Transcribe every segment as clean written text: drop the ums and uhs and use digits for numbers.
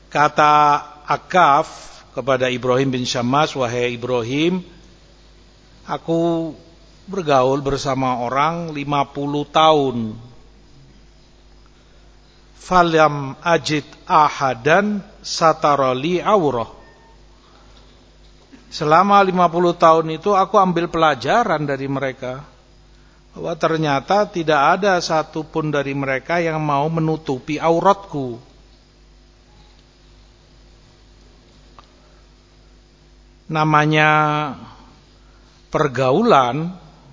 Kata Akaf kepada Ibrahim bin Syammas, wahai Ibrahim, aku bergaul bersama orang 50 tahun. Falam ajid ahadan satarali aurah. Selama 50 tahun itu aku ambil pelajaran dari mereka, bahwa ternyata tidak ada satupun dari mereka yang mau menutupi auratku. Namanya pergaulan,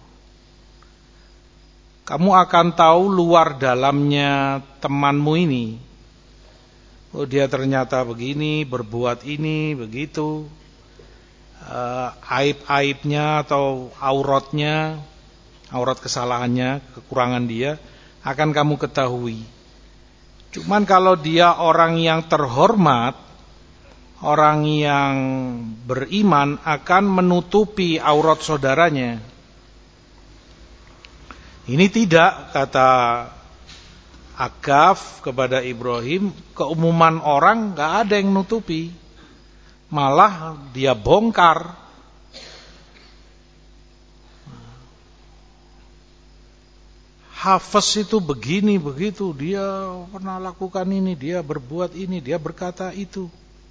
kamu akan tahu luar dalamnya temanmu ini. Oh, dia ternyata begini, berbuat ini, begitu. Aib-aibnya atau auratnya, aurat kesalahannya, kekurangan dia akan kamu ketahui. Cuman kalau dia orang yang terhormat, orang yang beriman, akan menutupi aurat saudaranya. Ini tidak, kata Akaf kepada Ibrahim, keumuman orang gak ada yang nutupi, malah dia bongkar. Hafiz itu begini begitu, dia pernah lakukan ini, dia berbuat ini, dia berkata itu,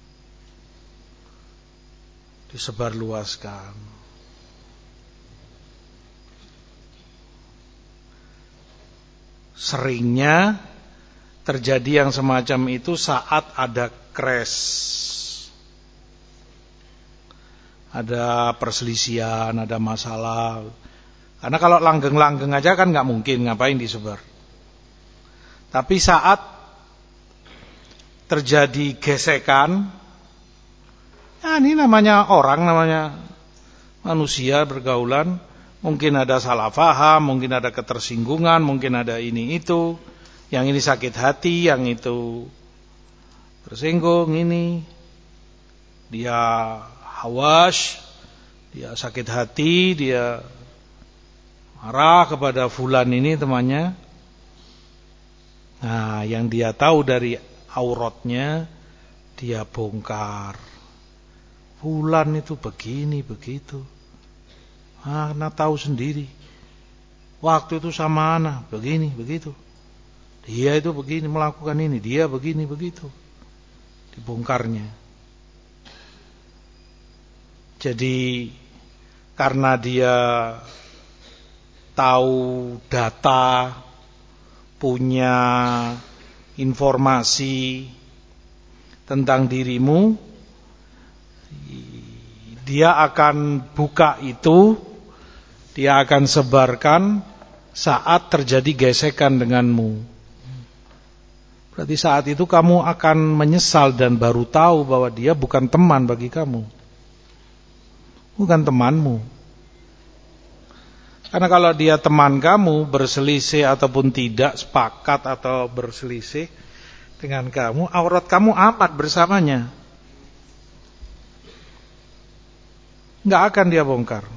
disebarluaskan. Seringnya terjadi yang semacam itu saat ada crash, ada perselisihan, ada masalah. Karena kalau langgeng-langgeng aja kan nggak mungkin, ngapain disebar. Tapi saat terjadi gesekan, ya ini namanya orang, namanya manusia bergaulan, mungkin ada salah paham, mungkin ada ketersinggungan, mungkin ada ini itu, yang ini sakit hati, yang itu tersinggung, ini dia hawas, dia sakit hati, dia marah kepada fulan ini temannya. Nah, yang dia tahu dari auratnya dia bongkar. Fulan itu begini begitu. Anak tahu sendiri. Waktu itu sama anak begini begitu. Dia itu begini melakukan ini, dia begini begitu. Dibongkarnya. Jadi karena dia tahu data, punya informasi tentang dirimu, dia akan buka itu, dia akan sebarkan saat terjadi gesekan denganmu. Berarti saat itu kamu akan menyesal dan baru tahu bahwa dia bukan teman bagi kamu, bukan temanmu. Karena kalau dia teman kamu, berselisih ataupun tidak sepakat atau berselisih dengan kamu, aurat kamu aman bersamanya, nggak akan dia bongkar.